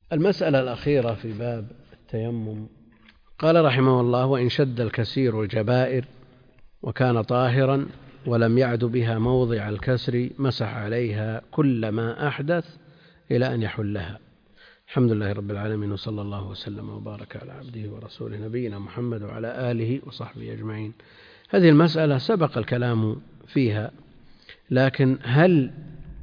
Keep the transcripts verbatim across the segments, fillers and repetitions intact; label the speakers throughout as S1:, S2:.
S1: المسألة الأخيرة في باب التيمم، قال رحمه الله: وإن شد الكسير الجبائر وكان طاهرا ولم يعد بها موضع الكسر مسح عليها كل ما أحدث إلى أن يحلها. الحمد لله رب العالمين، وصلى الله وسلم وبارك على عبده ورسوله نبينا محمد وعلى آله وصحبه أجمعين. هذه المسألة سبق الكلام فيها، لكن هل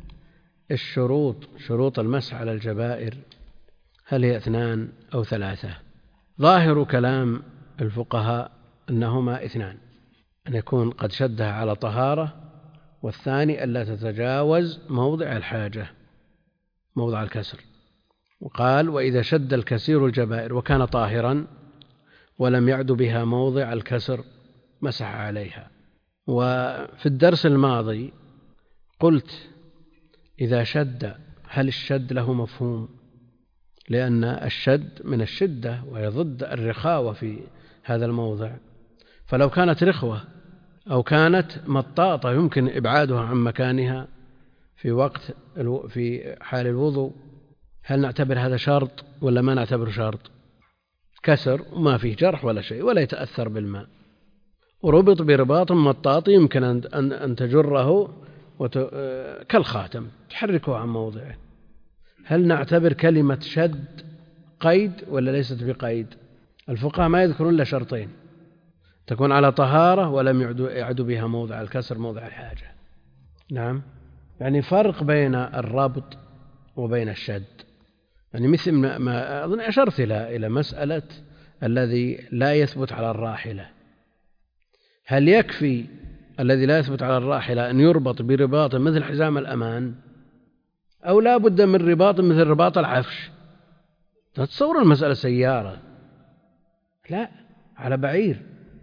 S1: الشروط شروط المسح على الجبائر هل هي اثنان أو ثلاثة؟ ظاهر كلام الفقهاء أنهما اثنان: أن يكون قد شدها على طهارة، والثاني ألا تتجاوز موضع الحاجة موضع الكسر. وقال: وإذا شد الكسير الجبائر وكان طاهرا ولم يعد بها موضع الكسر مسح عليها. وفي الدرس الماضي قلت: إذا شد هل الشد له مفهوم؟ لأن الشد من الشدة ويضد الرخاوة في هذا الموضع، فلو كانت رخوة أو كانت مطاطة يمكن إبعادها عن مكانها في وقت في حال الوضوء، هل نعتبر هذا شرط ولا ما نعتبر شرط؟ كسر وما فيه جرح ولا شيء ولا يتأثر بالماء، وربط برباط مطاط يمكن أن تجره وت... كالخاتم تحركه عن موضعه. هل نعتبر كلمة شد قيد ولا ليست بقيد؟ الفقهاء ما يذكرون إلا شرطين: تكون على طهارة ولم يعد بها موضع الكسر موضع الحاجة. نعم، يعني فرق بين الربط وبين الشد. يعني مثل ما أظن أشرت إلى إلى مسألة الذي لا يثبت على الراحلة، هل يكفي الذي لا يثبت على الراحلة أن يربط برباط مثل حزام الأمان، أو لا بد من رباط مثل رباط العفش؟ تتصور المسألة سيارة، لا، على بعير.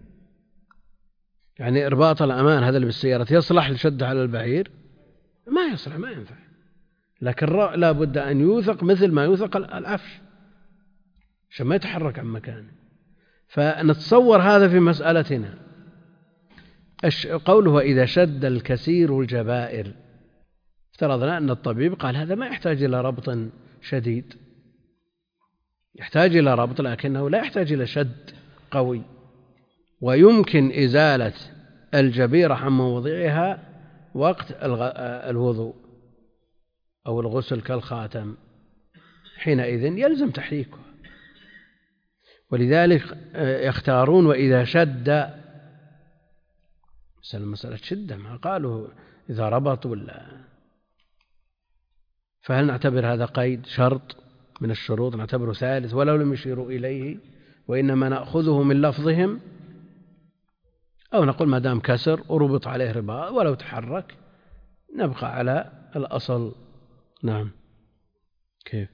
S1: يعني رباط الأمان هذا اللي بالسيارة يصلح لشد على البعير؟ ما يصلح، ما ينفع. لكن لا بد أن يوثق مثل ما يوثق العفش عشان ما يتحرك عن مكانه. فنتصور هذا في مسألتنا. قوله: إذا شد الكسير الجبائر، افترضنا أن الطبيب قال هذا ما يحتاج إلى ربط شديد، يحتاج إلى ربط لكنه لا يحتاج إلى شد قوي، ويمكن إزالة الجبيرة عن موضعها وقت الوضوء أو الغسل كالخاتم، حينئذ يلزم تحريكه. ولذلك يختارون وإذا شد، مسألة شدة، ما قالوا إذا ربط ولا. فهل نعتبر هذا قيد شرط من الشروط، نعتبره ثالث ولو لم يشيروا إليه، وإنما نأخذه من لفظهم، أو نقول ما دام كسر وربط عليه رباط ولو تحرك نبقى على الأصل؟ نعم. كيف؟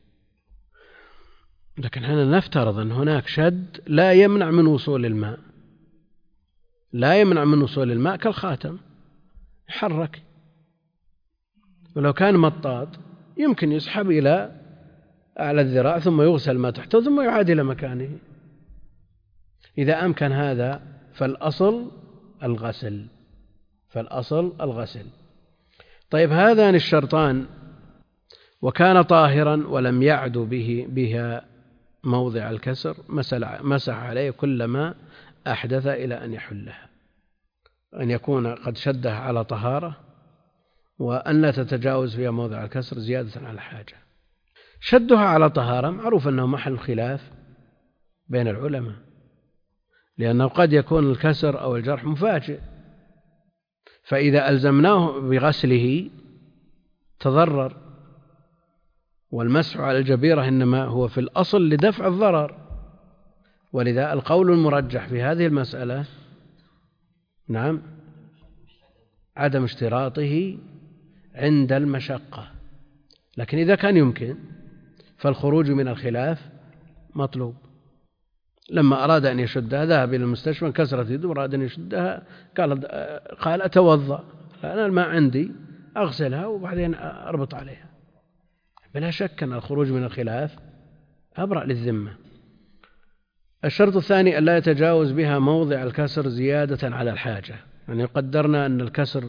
S1: لكن هنا نفترض أن هناك شد لا يمنع من وصول الماء، لا يمنع من وصول الماء كالخاتم يحرك، ولو كان مطاط يمكن يسحب إلى أعلى الذراع ثم يغسل ما تحته ثم يعاد إلى مكانه. إذا أمكن هذا فالأصل الغسل فالأصل الغسل. طيب، هذان الشرطان: وكان طاهرا ولم يعد به بها موضع الكسر مسح عليه كلما أحدث إلى أن يحلها. أن يكون قد شدها على طهارة، وأن لا تتجاوز فيها موضع الكسر زيادة على الحاجة. شدها على طهارة معروف أنه محل خلاف بين العلماء، لأنه قد يكون الكسر أو الجرح مفاجئ، فإذا ألزمناه بغسله تضرر، والمسح على الجبيرة إنما هو في الأصل لدفع الضرر. ولذا القول المرجح في هذه المسألة نعم عدم اشتراطه عند المشقة، لكن إذا كان يمكن فالخروج من الخلاف مطلوب. لما أراد أن يشدها ذهب إلى المستشفى، كسرت يده وأراد أن يشدها، قال قال أتوضأ، أنا الماء عندي أغسلها وبعدين أربط عليها. بلا شك أن الخروج من الخلاف أبرأ للذمة. الشرط الثاني: ألا يتجاوز بها موضع الكسر زيادة على الحاجة. يعني قدرنا أن الكسر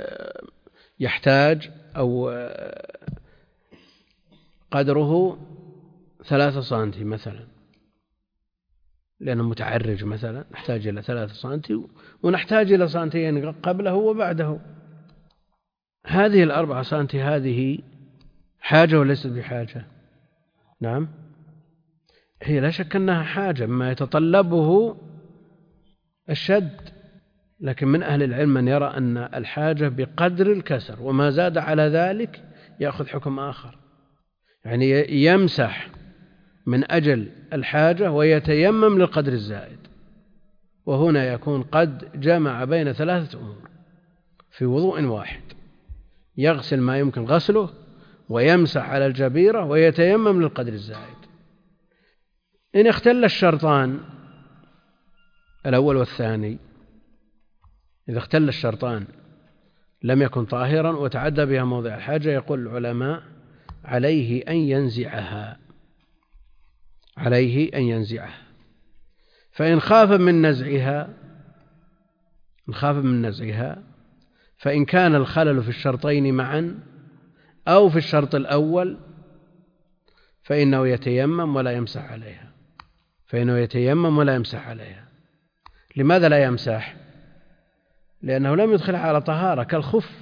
S1: يحتاج أو قدره ثلاثة سنتي مثلا، لأنه متعرج مثلا نحتاج إلى ثلاثة سنتي ونحتاج إلى سنتين قبله وبعده. هذه الأربعة سنتي هذه حاجة وليست بحاجة؟ نعم، هي لا شك أنها حاجة ما يتطلبه الشد، لكن من أهل العلم من يرى أن الحاجة بقدر الكسر، وما زاد على ذلك يأخذ حكم آخر، يعني يمسح من أجل الحاجة ويتيمم للقدر الزائد. وهنا يكون قد جمع بين ثلاثة أمور في وضوء واحد، يغسل ما يمكن غسله ويمسح على الجبيرة ويتيمم للقدر الزائد. إن اختل الشرطان الأول والثاني، إذا اختل الشرطان لم يكن طاهرا وتعدى بها موضع الحاجة، يقول العلماء عليه أن ينزعها، عليه أن ينزعها. فإن خاف من نزعها إن خاف من نزعها فإن كان الخلل في الشرطين معا أو في الشرط الأول فإنه يتيمم ولا يمسح عليها فإنه يتيمم ولا يمسح عليها. لماذا لا يمسح؟ لأنه لم يدخل على طهارة كالخف،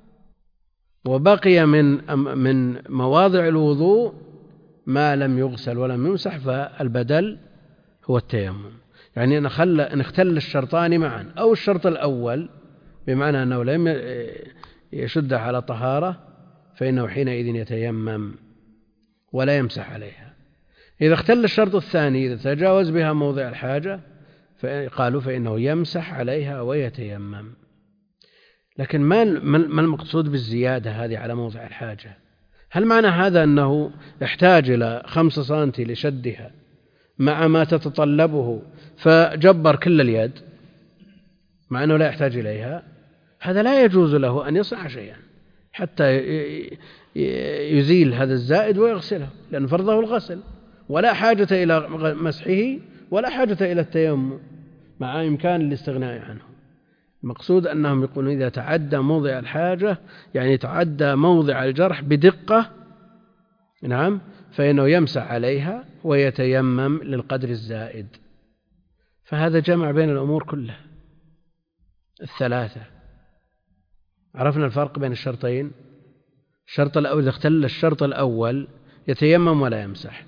S1: وبقي من من مواضع الوضوء ما لم يغسل ولم يمسح، فالبدل هو التيمم. يعني إن خل إن اختل الشرطان معا أو الشرط الأول بمعنى أنه لم يشد على طهارة فإنه حينئذ يتيمم ولا يمسح عليها. إذا اختل الشرط الثاني إذا تجاوز بها موضع الحاجة قالوا فإنه يمسح عليها ويتيمم. لكن ما ما المقصود بالزيادة هذه على موضع الحاجة؟ هل معنى هذا أنه يحتاج إلى خمسة سنتي لشدها مع ما تتطلبه فجبر كل اليد مع أنه لا يحتاج إليها؟ هذا لا يجوز له أن يصنع شيئا حتى يزيل هذا الزائد ويغسله، لأن فرضه الغسل، ولا حاجة إلى مسحه ولا حاجة إلى التيمم مع إمكان الاستغناء عنه. المقصود أنهم يقولون إذا تعدى موضع الحاجة يعني تعدى موضع الجرح بدقة، نعم، فإنه يمسح عليها ويتيمم للقدر الزائد. فهذا جمع بين الأمور كلها الثلاثة. عرفنا الفرق بين الشرطين. الشرط الأول إذا اختل الشرط الأول يتيمم ولا يمسح،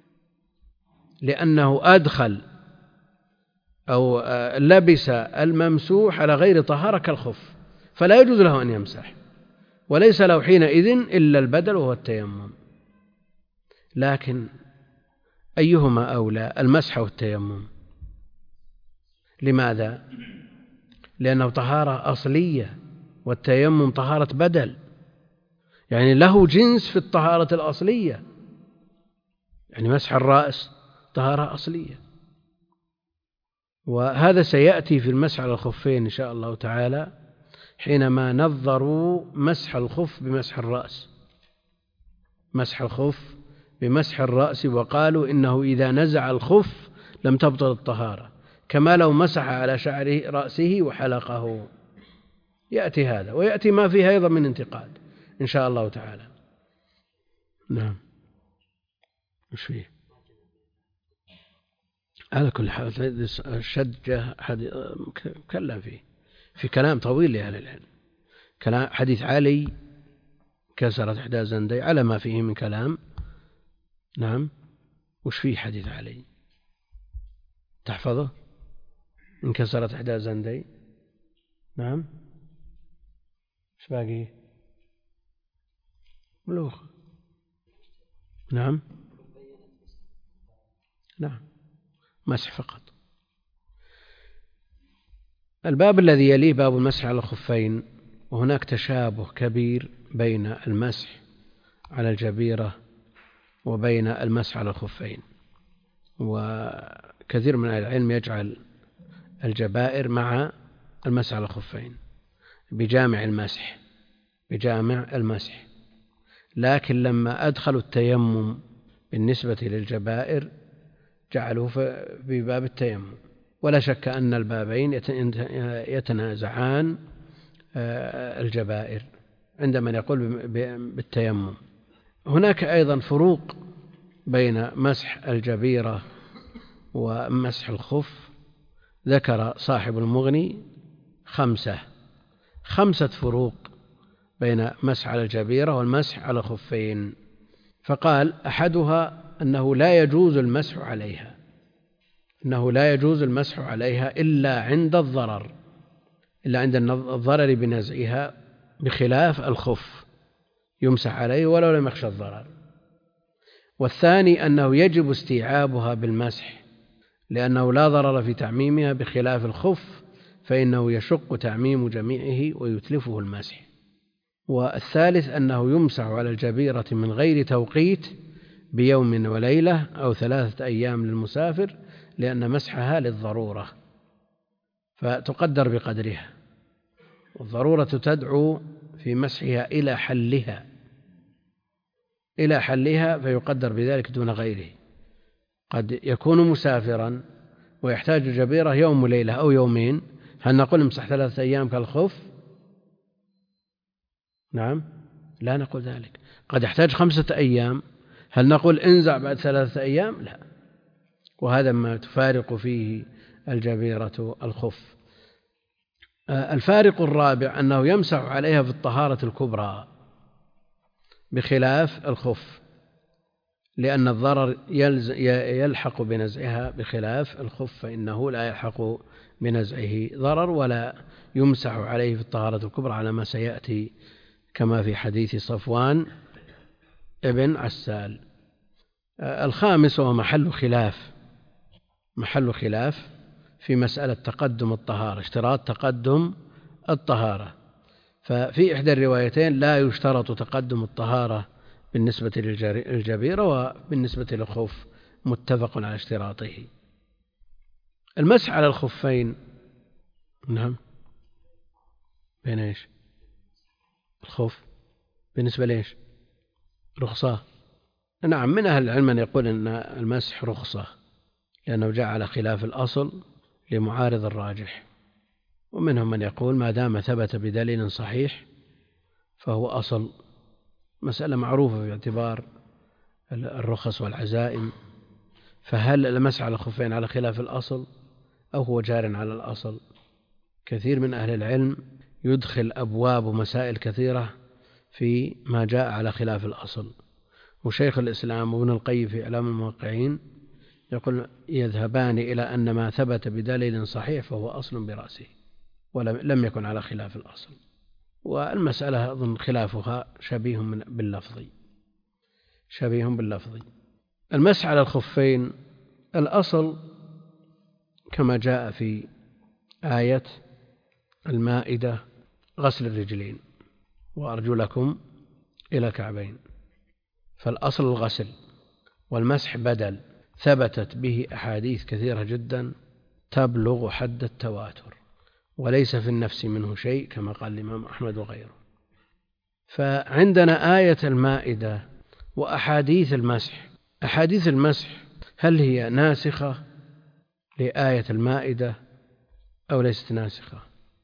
S1: لأنه أدخل أو لبس الممسوح على غير طهارة كالخف، فلا يجوز له أن يمسح، وليس له حينئذ إلا البدل وهو التيمم. لكن أيهما أولى، المسح والتيمم؟ لماذا؟ لأنه طهارة أصلية والتيمم طهارة بدل، يعني له جنس في الطهارة الأصلية، يعني مسح الرأس طهارة أصلية. وهذا سيأتي في المسح على الخفين إن شاء الله تعالى حينما نظروا مسح الخف بمسح الرأس، مسح الخف بمسح الرأس، وقالوا إنه إذا نزع الخف لم تبطل الطهارة كما لو مسح على شعر رأسه وحلقه. يأتي هذا ويأتي ما فيه أيضا من انتقاد إن شاء الله تعالى. نعم، وش فيه؟ على كل حال الشد كلام فيه في كلام طويل لأهل العلم. كلام حديث علي كسرت إحدى زندي على ما فيه من كلام. نعم، وش فيه حديث علي تحفظه؟ انكسرت إحدى زندي. نعم، ايش باقي؟ بلوغ. نعم نعم، مسح فقط. الباب الذي يليه باب المسح على الخفين، وهناك تشابه كبير بين المسح على الجبيرة وبين المسح على الخفين، وكثير من العلم يجعل الجبائر مع المسح على الخفين بجامع المسح بجامع المسح لكن لما أدخلوا التيمم بالنسبة للجبائر جعلوه في باب التيمم. ولا شك أن البابين يتنازعان الجبائر عندما يقول بالتيمم. هناك أيضا فروق بين مسح الجبيرة ومسح الخف ذكر صاحب المغني خمسة خمسة فروق بين مسح على الجبيرة والمسح على الخفين. فقال أحدها أنه لا يجوز المسح عليها أنه لا يجوز المسح عليها إلا عند الضرر إلا عند الضرر بنزعها، بخلاف الخف يمسح عليه ولو لم يخشى الضرر. والثاني أنه يجب استيعابها بالمسح لأنه لا ضرر في تعميمها، بخلاف الخف فإنه يشق تعميم جميعه ويتلفه المسح. والثالث أنه يمسح على الجبيرة من غير توقيت بيوم وليلة أو ثلاثة أيام للمسافر، لأن مسحها للضرورة فتقدر بقدرها، والضرورة تدعو في مسحها إلى حلها إلى حلها فيقدر بذلك دون غيره. قد يكون مسافرا ويحتاج جبيرة يوم وليلة أو يومين، هل نقول امسح ثلاثة أيام كالخف؟ نعم، لا نقول ذلك. قد يحتاج خمسة أيام، هل نقول انزع بعد ثلاثة أيام؟ لا. وهذا ما تفارق فيه الجبيرة الخف. الفارق الرابع أنه يمسح عليها في الطهارة الكبرى بخلاف الخف، لأن الضرر يلحق بنزعها، بخلاف الخف فإنه لا يلحق بنزعه ضرر ولا يمسح عليه في الطهارة الكبرى، على ما سيأتي كما في حديث صفوان ابن عسال. الخامس هو محل خلاف محل خلاف في مسألة تقدم الطهارة، اشتراط تقدم الطهارة. ففي إحدى الروايتين لا يشترط تقدم الطهارة بالنسبة للجبيرة، وبالنسبة للخف متفق على اشتراطه. المسح على الخفين، نعم، بين ايش؟ الخف بالنسبة ليش؟ رخصة. نعم، من أهل العلم من يقول أن المسح رخصة لأنه جاء على خلاف الأصل لمعارض الراجح، ومنهم من يقول ما دام ثبت بدليل صحيح فهو أصل. مسألة معروفة في اعتبار الرخص والعزائم، فهل المسح على الخفين على خلاف الأصل أو هو جار على الأصل؟ كثير من أهل العلم يدخل أبواب ومسائل كثيرة في ما جاء على خلاف الأصل، وشيخ الإسلام وابن القيم في إعلام الموقعين يقول يذهبان إلى أن ما ثبت بدليل صحيح فهو أصل برأسه ولم يكن على خلاف الأصل. والمسألة أظن خلافها شبيه باللفظ شبيه باللفظ. المسح على الخفين الأصل كما جاء في آية المائدة غسل الرجلين وأرجلكم إلى كعبين، فالأصل الغسل، والمسح بدل ثبتت به أحاديث كثيرة جدا تبلغ حد التواتر، وليس في النفس منه شيء كما قال الإمام أحمد وغيره. فعندنا آية المائدة وأحاديث المسح. أحاديث المسح هل هي ناسخة لآية المائدة أو ليست ناسخة؟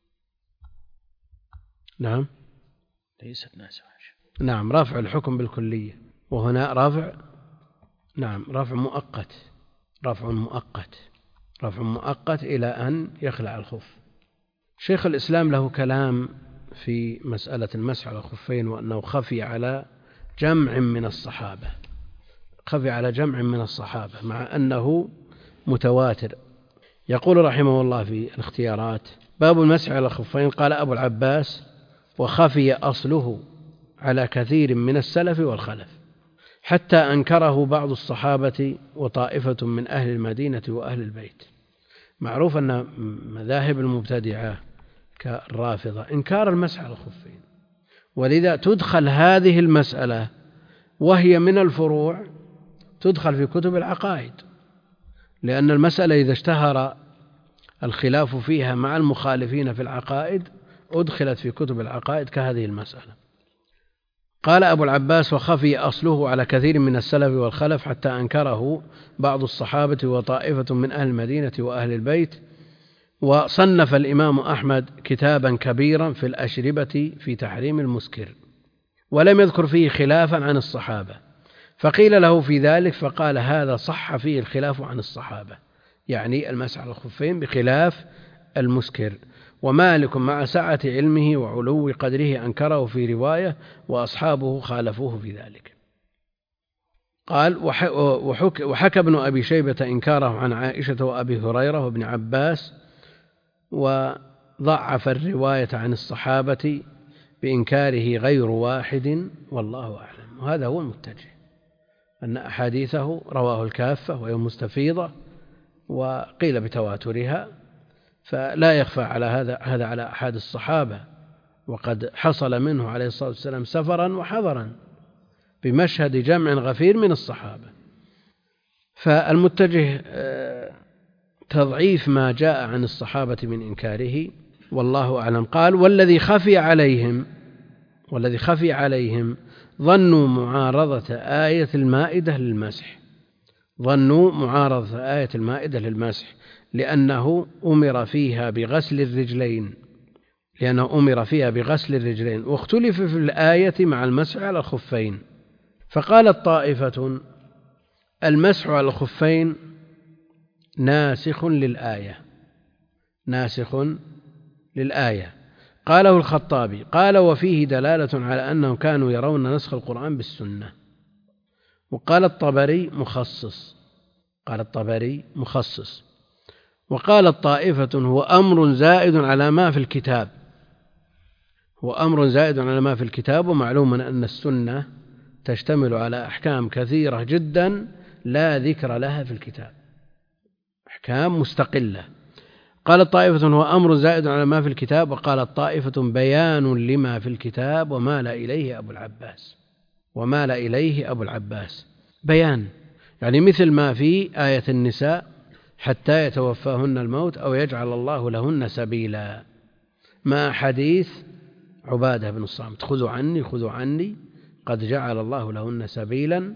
S1: نعم،
S2: ليست ناسخة.
S1: نعم، رافع الحكم بالكلية، وهنا رافع نعم رافع مؤقت رافع مؤقت رافع مؤقت إلى أن يخلع الخف. شيخ الإسلام له كلام في مسألة المسح على الخفين، وأنه خفي على جمع من الصحابة خفي على جمع من الصحابة مع أنه متواتر. يقول رحمه الله في الاختيارات: باب المسح على الخفين. قال أبو العباس: وخفي أصله على كثير من السلف والخلف، حتى أنكره بعض الصحابة وطائفة من أهل المدينة وأهل البيت. معروف أن مذاهب المبتدعة كالرافضة إنكار المسح على الخفين، ولذا تدخل هذه المسألة وهي من الفروع تدخل في كتب العقائد، لأن المسألة إذا اشتهر الخلاف فيها مع المخالفين في العقائد أدخلت في كتب العقائد كهذه المسألة. قال أبو العباس: وخفي أصله على كثير من السلف والخلف حتى أنكره بعض الصحابة وطائفة من أهل المدينة وأهل البيت. وصنف الإمام أحمد كتابا كبيرا في الأشربة في تحريم المسكر، ولم يذكر فيه خلافا عن الصحابة، فقيل له في ذلك فقال هذا صح فيه الخلاف عن الصحابة، يعني المسح على الخفين بخلاف المسكر. ومالك مع سعة علمه وعلو قدره أنكره في رواية، وأصحابه خالفوه في ذلك. قال وحك وحكى ابن أبي شيبة إنكاره عن عائشة وأبي هريرة وابن عباس، وضعف الرواية عن الصحابة بإنكاره غير واحد والله أعلم. وهذا هو المتجه، أن أحاديثه رواه الكافة وهي مستفيضة وقيل بتواترها، فلا يخفى على هذا هذا على أحد الصحابة، وقد حصل منه عليه الصلاة والسلام سفرا وحضرا بمشهد جمع غفير من الصحابة. فالمتجه تضعيف ما جاء عن الصحابة من إنكاره والله أعلم. قال والذي خفي عليهم والذي خفي عليهم ظنوا معارضة آية المائدة للمسح ظنوا معارضة آية المائدة للمسح لأنه أمر فيها بغسل الرجلين لأنه أمر فيها بغسل الرجلين واختلف في الآية مع المسح على الخفين. فقالت طائفة المسح على الخفين ناسخ للآية ناسخ للآية قاله الخطابي. قال وفيه دلالة على أنهم كانوا يرون نسخ القرآن بالسنة. وقال الطبري مخصص قال الطبري مخصص وقال طائفة هو أمر زائد على ما في الكتاب هو أمر زائد على ما في الكتاب ومعلوم أن السنة تشتمل على أحكام كثيرة جدا لا ذكر لها في الكتاب، أحكام مستقلة. قال طائفة هو أمر زائد على ما في الكتاب، وقال طائفة بيان لما في الكتاب ومال إليه أبو العباس ومال إليه أبو العباس بيان، يعني مثل ما في آية النساء حتى يتوفاهن الموت أو يجعل الله لهن سبيلا، ما حديث عبادة بن الصامت خذوا عني خذوا عني قد جعل الله لهن سبيلا،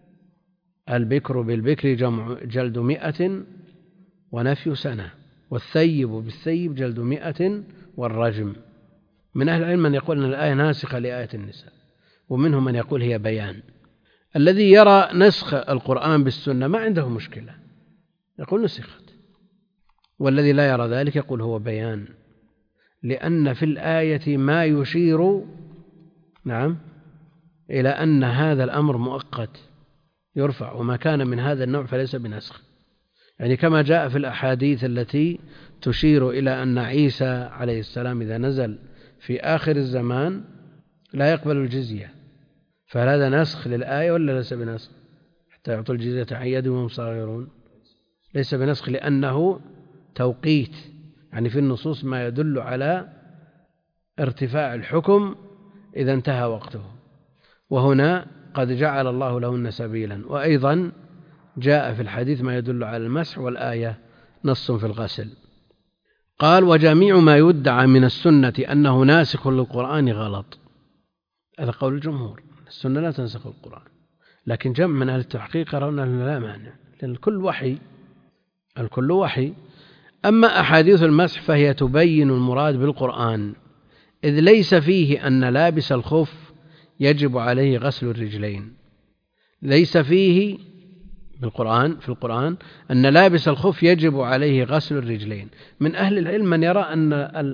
S1: البكر بالبكر جمع جلد مئة ونفي سنة، والثيب بالثيب جلد مئة والرجم. من أهل العلم من يقول أن الآية ناسخة لآية النساء، ومنهم من يقول هي بيان. الذي يرى نسخ القرآن بالسنة ما عنده مشكلة، يقول نسخت، والذي لا يرى ذلك يقول هو بيان، لأن في الآية ما يشير نعم إلى أن هذا الأمر مؤقت يرفع، وما كان من هذا النوع فليس بنسخ، يعني كما جاء في الأحاديث التي تشير إلى أن عيسى عليه السلام إذا نزل في آخر الزمان لا يقبل الجزية، فهذا نسخ للآية ولا ليس بنسخ؟ حتى يعطوا الجزية عن يد وهم صاغرون، ليس بنسخ لأنه توقيت، يعني في النصوص ما يدل على ارتفاع الحكم إذا انتهى وقته، وهنا قد جعل الله لهن سبيلا. وأيضا جاء في الحديث ما يدل على المسح، والآية نص في الغسل. قال وجميع ما يدعى من السنة أنه ناسخ للقرآن غلط، هذا قول الجمهور، السنة لا تنسخ القرآن، لكن جمع من أهل التحقيق يرون أنه لا مانع، لأن الكل وحي الكل وحي. أما أحاديث المسح فهي تبين المراد بالقرآن، إذ ليس فيه أن لابس الخف يجب عليه غسل الرجلين، ليس فيه بالقرآن في القرآن أن لابس الخف يجب عليه غسل الرجلين. من أهل العلم من يرى أن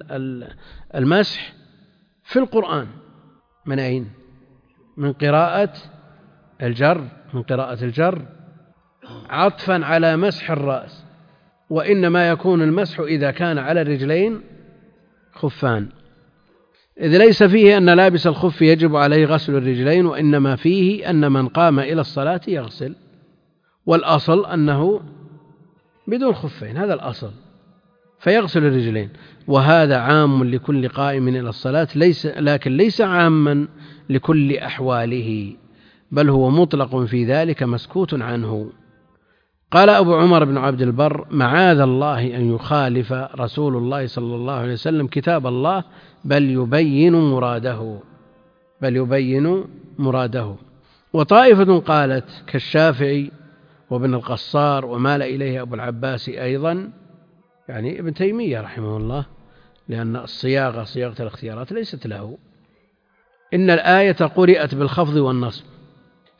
S1: المسح في القرآن من أين؟ من قراءة الجر من قراءة الجر عطفا على مسح الرأس، وإنما يكون المسح إذا كان على الرجلين خفان، إذ ليس فيه أن لابس الخف يجب عليه غسل الرجلين، وإنما فيه أن من قام إلى الصلاة يغسل، والأصل أنه بدون خفين، هذا الأصل، فيغسل الرجلين، وهذا عام لكل قائم إلى الصلاة، ليس لكن ليس عاما لكل أحواله، بل هو مطلق في ذلك مسكوت عنه. قال أبو عمر بن عبد البر معاذ الله أن يخالف رسول الله صلى الله عليه وسلم كتاب الله، بل يبين مراده بل يبين مراده. وطائفة قالت كالشافعي وابن القصار ومال إليه أبو العباس أيضا، يعني ابن تيمية رحمه الله، لأن الصياغة صياغة الاختيارات ليست له، إن الآية قرئت بالخفض والنصب،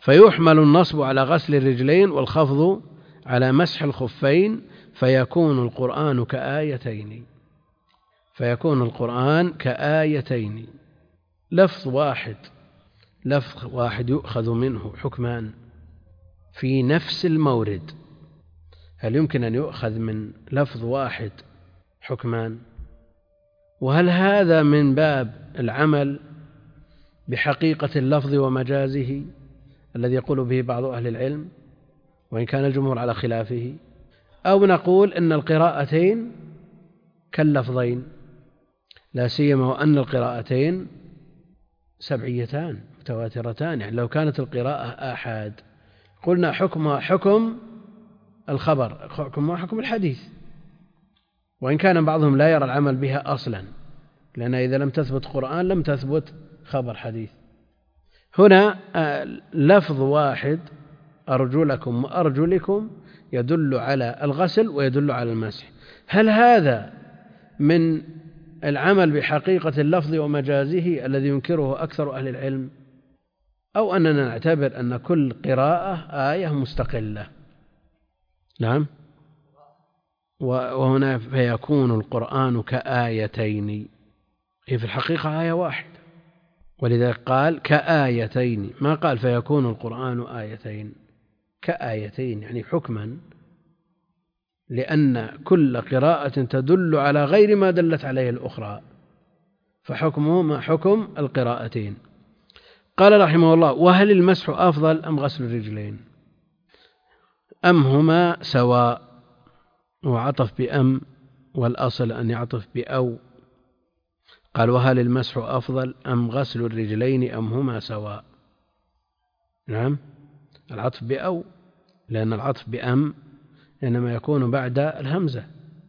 S1: فيحمل النصب على غسل الرجلين والخفض على مسح الخفين، فيكون القرآن كآيتين فيكون القرآن كآيتين لفظ واحد لفظ واحد يؤخذ منه حكمان في نفس المورد. هل يمكن أن يؤخذ من لفظ واحد حكمان؟ وهل هذا من باب العمل بحقيقة اللفظ ومجازه الذي يقول به بعض أهل العلم وإن كان الجمهور على خلافه، أو نقول إن القراءتين كاللفظين، لا سيما وأن القراءتين سبعيتان متواترتان، يعني لو كانت القراءة آحاد قلنا حكمها حكم الخبر، حكمها حكم الحديث، وإن كان بعضهم لا يرى العمل بها أصلا، لأن إذا لم تثبت قرآن لم تثبت خبر حديث. هنا لفظ واحد أرجلكم وأرجلكم يدل على الغسل ويدل على المسح. هل هذا من العمل بحقيقة اللفظ ومجازه الذي ينكره أكثر أهل العلم، أو أننا نعتبر أن كل قراءة آية مستقلة؟ نعم. وهنا فيكون القرآن كآيتين، هي في الحقيقة آية واحدة، ولذلك قال كآيتين، ما قال فيكون القرآن آيتين، كآيتين يعني حكما، لأن كل قراءة تدل على غير ما دلت عليه الأخرى، فحكمه ما حكم القراءتين. قال رحمه الله: وهل المسح أفضل أم غسل الرجلين؟ أم هما سواء؟ وعطف بأم، والأصل أن يعطف بأو. قال: وهل المسح أفضل أم غسل الرجلين أم هما سواء؟ نعم، العطف بأو، لأن العطف بأم إنما يكون بعد الهمزة،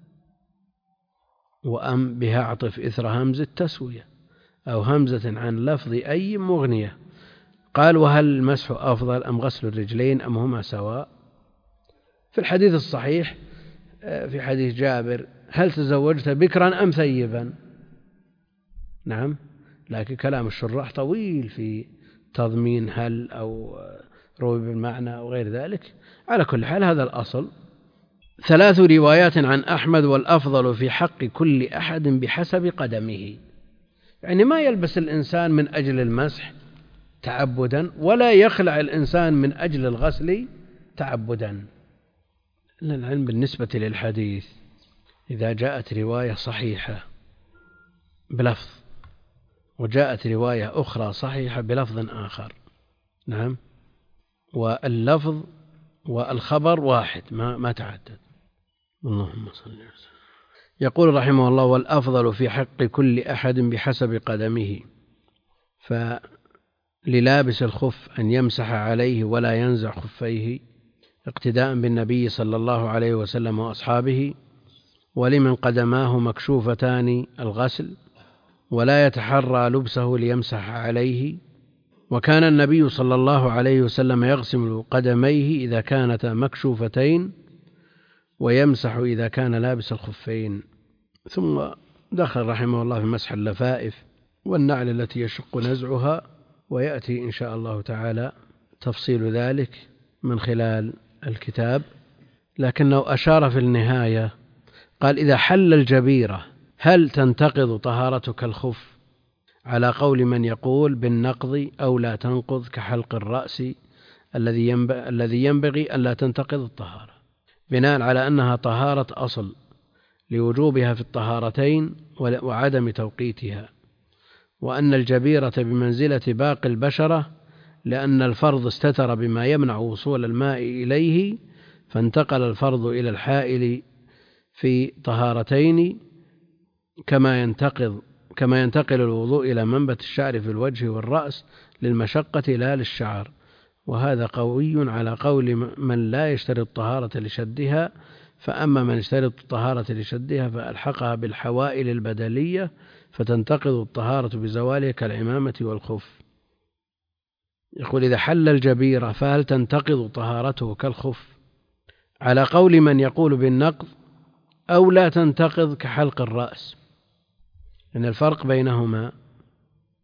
S1: وأم بها عطف إثر همز التسوية أو همزة عن لفظ أي مغنية. قال: وهل المسح أفضل أم غسل الرجلين أم هما سواء؟ في الحديث الصحيح في حديث جابر: هل تزوجت بكرا أم ثيبا؟ نعم، لكن كلام الشراح طويل في تضمين هل أو روي بالمعنى أو غير ذلك. على كل حال هذا الأصل. ثلاث روايات عن أحمد: والأفضل في حق كل أحد بحسب قدمه، يعني ما يلبس الإنسان من أجل المسح تعبدا، ولا يخلع الإنسان من أجل الغسل تعبدا. العلم بالنسبة للحديث إذا جاءت رواية صحيحة بلفظ وجاءت رواية أخرى صحيحة بلفظ آخر، نعم، واللفظ والخبر واحد ما ما تعدد. اللهم صل وسلم. يقول رحمه الله: والأفضل في حق كل أحد بحسب قدمه، فللابس الخف أن يمسح عليه ولا ينزع خفيه اقتداء بالنبي صلى الله عليه وسلم وأصحابه، ولمن قدماه مكشوفتان الغسل، ولا يتحرى لبسه ليمسح عليه. وكان النبي صلى الله عليه وسلم يغسل قدميه إذا كانتا مكشوفتين، ويمسح إذا كان لابس الخفين. ثم دخل رحمه الله في مسح اللفائف والنعل التي يشق نزعها، ويأتي إن شاء الله تعالى تفصيل ذلك من خلال الكتاب، لكنه أشار في النهاية قال: إذا حل الجبيرة هل تنتقض طهارتك الخف؟ على قول من يقول بالنقض أو لا تنقض، كحلق الرأس الذي ينبغي أن لا تنتقض الطهارة، بناء على أنها طهارة أصل لوجوبها في الطهارتين وعدم توقيتها، وأن الجبيرة بمنزلة باقي البشرة، لأن الفرض استتر بما يمنع وصول الماء إليه، فانتقل الفرض إلى الحائل في طهارتين، كما ينتقض كما ينتقل الوضوء إلى منبت الشعر في الوجه والرأس للمشقة لا للشعر. وهذا قوي على قول من لا يشترط الطهارة لشدها، فأما من اشترط الطهارة لشدها فألحقها بالحوائل البدلية فتنتقض الطهارة بزوالها كالعمامة والخف. يقول: إذا حل الجبيرة فهل تنتقض طهارته كالخف؟ على قول من يقول بالنقض أو لا تنتقض كحلق الرأس، إن الفرق بينهما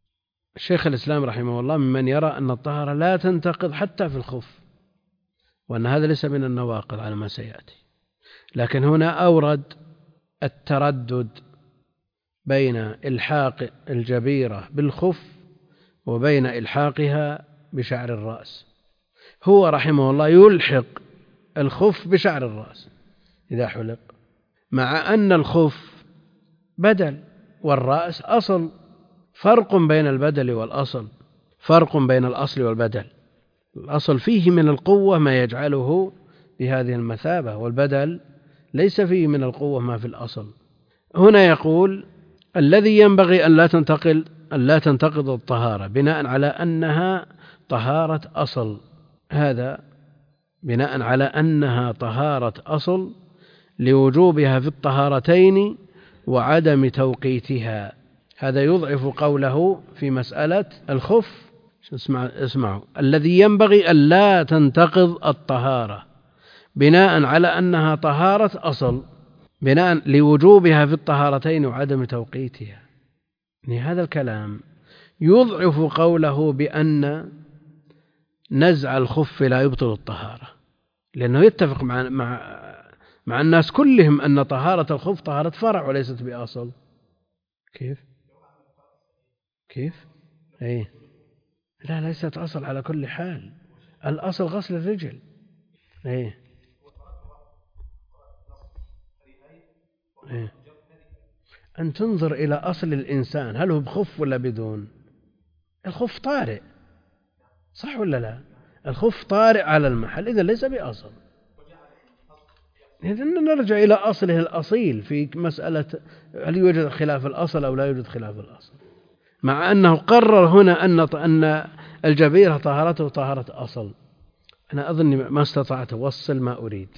S1: الشيخ الإسلام رحمه الله ممن يرى أن الطهارة لا تنتقض حتى في الخف، وأن هذا ليس من النواقض على ما سيأتي، لكن هنا أورد التردد بين إلحاق الجبيرة بالخف وبين إلحاقها بشعر الرأس. هو رحمه الله يلحق الخف بشعر الرأس إذا حلق، مع أن الخف بدل والرأس أصل، فرق بين البدل والأصل، فرق بين الأصل والبدل. الأصل فيه من القوة ما يجعله بهذه المثابة، والبدل ليس فيه من القوة ما في الأصل. هنا يقول الذي ينبغي أن لا تنتقل أن لا تنتقض الطهارة بناء على أنها طهارة أصل، هذا بناء على أنها طهارة أصل لوجوبها في الطهارتين وعدم توقيتها. هذا يضعف قوله في مسألة الخف. اسمع اسمعوا الذي ينبغي أن لا تنتقض الطهارة بناء على أنها طهارة أصل بناء لوجوبها في الطهارتين وعدم توقيتها. يعني هذا الكلام يضعف قوله بأن نزع الخف لا يبطل الطهارة، لأنه يتفق مع مع مع الناس كلهم أن طهارة الخف طهارة فرع وليست بأصل. كيف كيف أي لا ليست أصل على كل حال، الأصل غسل الرجل. أي أي أن تنظر إلى أصل الإنسان، هل هو بخف ولا بدون؟ الخف طارئ صح ولا لا؟ الخف طارئ على المحل، إذا ليس بأصل. إذن نرجع إلى أصله الأصيل في مسألة هل يوجد خلاف الأصل أو لا يوجد خلاف الأصل، مع أنه قرر هنا أن أن الجبيرة طهارته طهارة أصل. أنا أظن ما استطعت أوصل ما أريد.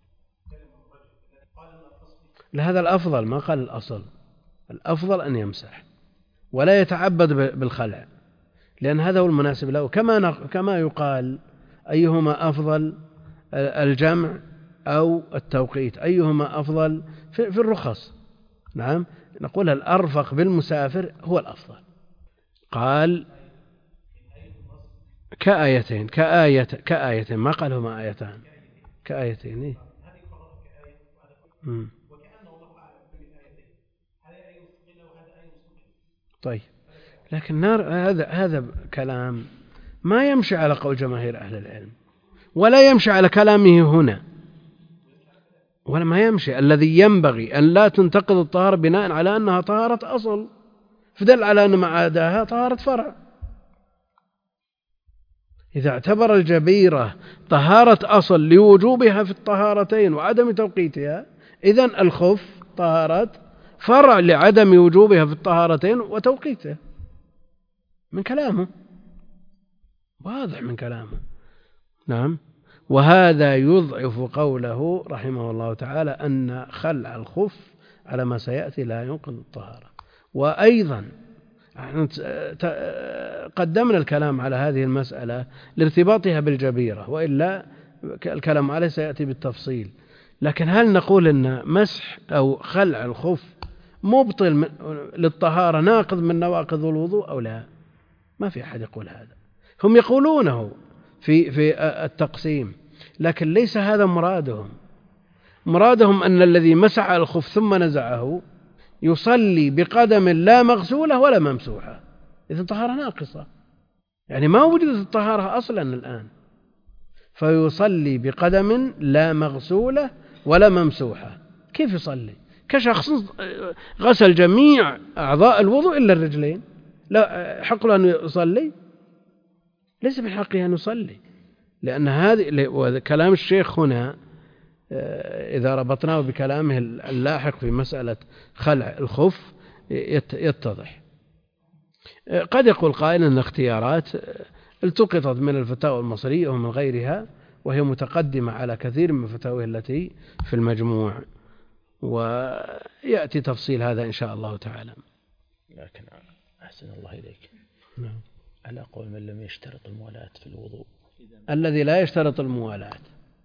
S1: لهذا الأفضل، ما قال الأصل، الأفضل أن يمسح ولا يتعبد بالخلع، لأن هذا هو المناسب له. كما كما يقال أيهما أفضل الجمع أو التوقيت، أيهما أفضل في الرخص. نعم نقول الأرفق بالمسافر هو الأفضل. قال كآيتين كآية كآيتين ما قال هما آيتان، كآيتين. إيه؟ طيب لكن نار هذا هذا كلام ما يمشي على قول جماهير أهل العلم، ولا يمشي على كلامه هنا، ولا ما يمشي. الذي ينبغي أن لا تنتقض الطهارة بناء على أنها طهارة أصل، فدل على أن ما عاداها طهارة فرع. إذا اعتبر الجبيرة طهارة أصل لوجوبها في الطهارتين وعدم توقيتها، إذن الخف طهارة فرع لعدم وجوبها في الطهارتين وتوقيتها. من كلامه واضح، من كلامه. نعم. وهذا يضعف قوله رحمه الله تعالى أن خلع الخف على ما سيأتي لا ينقض الطهارة. وأيضا قدمنا الكلام على هذه المسألة لارتباطها بالجبيرة، وإلا الكلام عليه سيأتي بالتفصيل. لكن هل نقول أن مسح أو خلع الخف مبطل للطهارة ناقض من نواقض الوضوء أو لا؟ ما في أحد يقول هذا. هم يقولونه في في التقسيم، لكن ليس هذا مرادهم. مرادهم أن الذي مسح الخف ثم نزعه يصلي بقدم لا مغسولة ولا ممسوحة، إذن طهارة ناقصة، يعني ما وجدت الطهارة أصلا الآن، فيصلي بقدم لا مغسولة ولا ممسوحة. كيف يصلي؟ كشخص غسل جميع أعضاء الوضوء إلا الرجلين، لا حق له أن يصلي؟ ليس من حقه أن يصلي، لأن هذه كلام الشيخ هنا إذا ربطناه بكلامه اللاحق في مسألة خلع الخف يتضح. قد يقول قائل أن اختيارات التقطت من الفتاوى المصرية ومن غيرها، وهي متقدمة على كثير من الفتاوى التي في المجموع، ويأتي تفصيل هذا إن شاء الله تعالى.
S2: لكن أحسن الله إليك،
S1: نعم،
S2: على قول من لم يشترط الموالاة في الوضوء،
S1: الذي لا يشترط الموالاة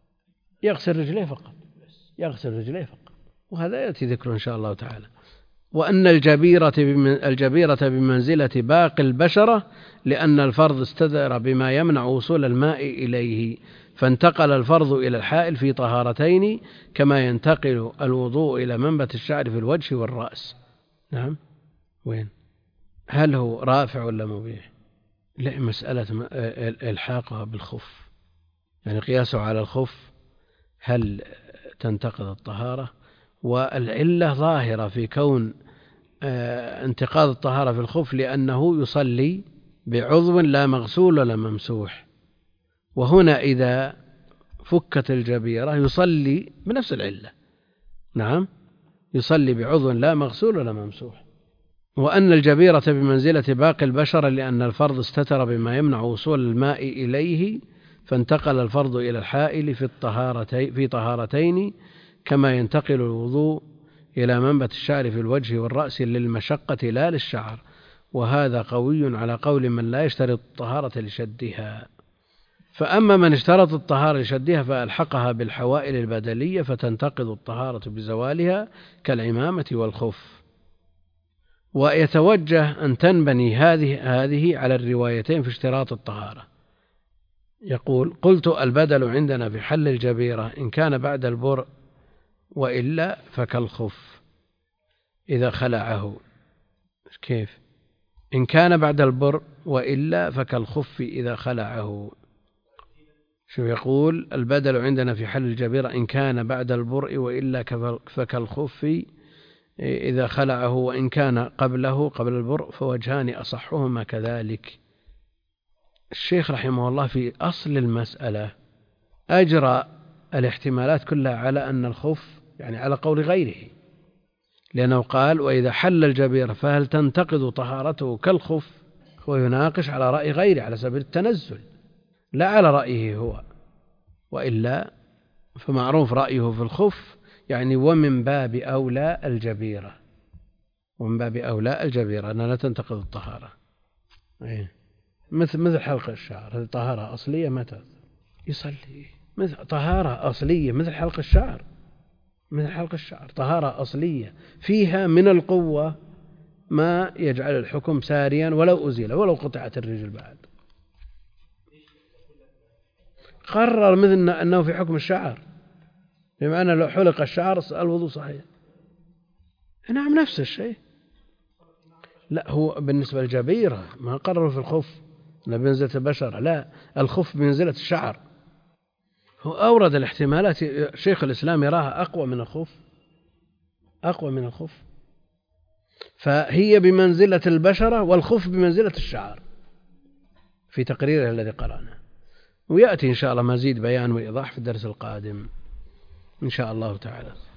S1: يغسل رجليه فقط، يغسل رجليه فقط، وهذا يأتي ذكره إن شاء الله تعالى. وأن الجبيرة الجبيرة بمنزلة باقي البشرة، لأن الفرض استدر بما يمنع وصول الماء إليه، فانتقل الفرض إلى الحائل في طهارتين كما ينتقل الوضوء إلى منبت الشعر في الوجه والرأس. نعم. وين؟ هل هو رافع ولا مبيح؟ لا، مسألة الحاقها بالخف، يعني قياسه على الخف هل تنتقض الطهارة؟ والعلة ظاهرة في كون انتقاض الطهارة في الخف لأنه يصلي بعضو لا مغسول ولا ممسوح، وهنا إذا فكت الجبيرة يصلي بنفس العلة. نعم، يصلي بعضو لا مغسول ولا ممسوح. وأن الجبيرة بمنزلة باقي البشر، لأن الفرض استتر بما يمنع وصول الماء إليه، فانتقل الفرض إلى الحائل في الطهارتين في طهارتين كما ينتقل الوضوء إلى منبت الشعر في الوجه والرأس للمشقة لا للشعر، وهذا قوي على قول من لا يشترط الطهارة لشدها. فأما من اشترط الطهارة لشدها فألحقها بالحوائل البدلية فتنتقض الطهارة بزوالها كالعمامة والخف. ويتوجه أن تنبني هذه هذه على الروايتين في اشتراط الطهارة. يقول: قلت البدل عندنا في حل الجبيرة إن كان بعد البرء وإلا فكالخف إذا خلعه. كيف؟ إن كان بعد البرء وإلا فكالخف إذا خلعه. شو يقول؟ البدل عندنا في حل الجبيرة إن كان بعد البرء وإلا فكالخف إذا خلعه، وإن كان قبله قبل البرء فوجهان أصحهما كذلك. الشيخ رحمه الله في أصل المسألة أجرى الاحتمالات كلها على أن الخف يعني على قول غيره، لأنه قال: وإذا حل الجبيرة فهل تنتقض طهارته كالخف؟ هو يناقش على رأي غيره على سبيل التنزل، لا على رأيه هو، وإلا فمعروف رأيه في الخف يعني ومن باب أولى الجبيرة، ومن باب أولى الجبيرة أنها لا تنتقض الطهارة. إيه؟ مثل مثل حلق الشعر، هذه طهارة أصلية متى يصلي؟ مثل طهارة أصلية مثل حلق الشعر، مثل حلق الشعر طهارة أصلية فيها من القوة ما يجعل الحكم ساريا ولو أزيل ولو قطعت الرجل بعد. قرر مثل أنه في حكم الشعر، بمعنى لو حلق الشعر الوضوء صحيح. نعم، نفس الشيء. لا، هو بالنسبة للجبيرة ما قرروا في الخف بمنزلة البشر، لا، الخف بمنزلة الشعر. هو أورد الاحتمالات، شيخ الإسلام يراها أقوى من الخف، أقوى من الخف، فهي بمنزلة البشرة والخف بمنزلة الشعر في تقريره الذي قرأناه. ويأتي إن شاء الله مزيد بيان وإيضاح في الدرس القادم إن شاء الله تعالى.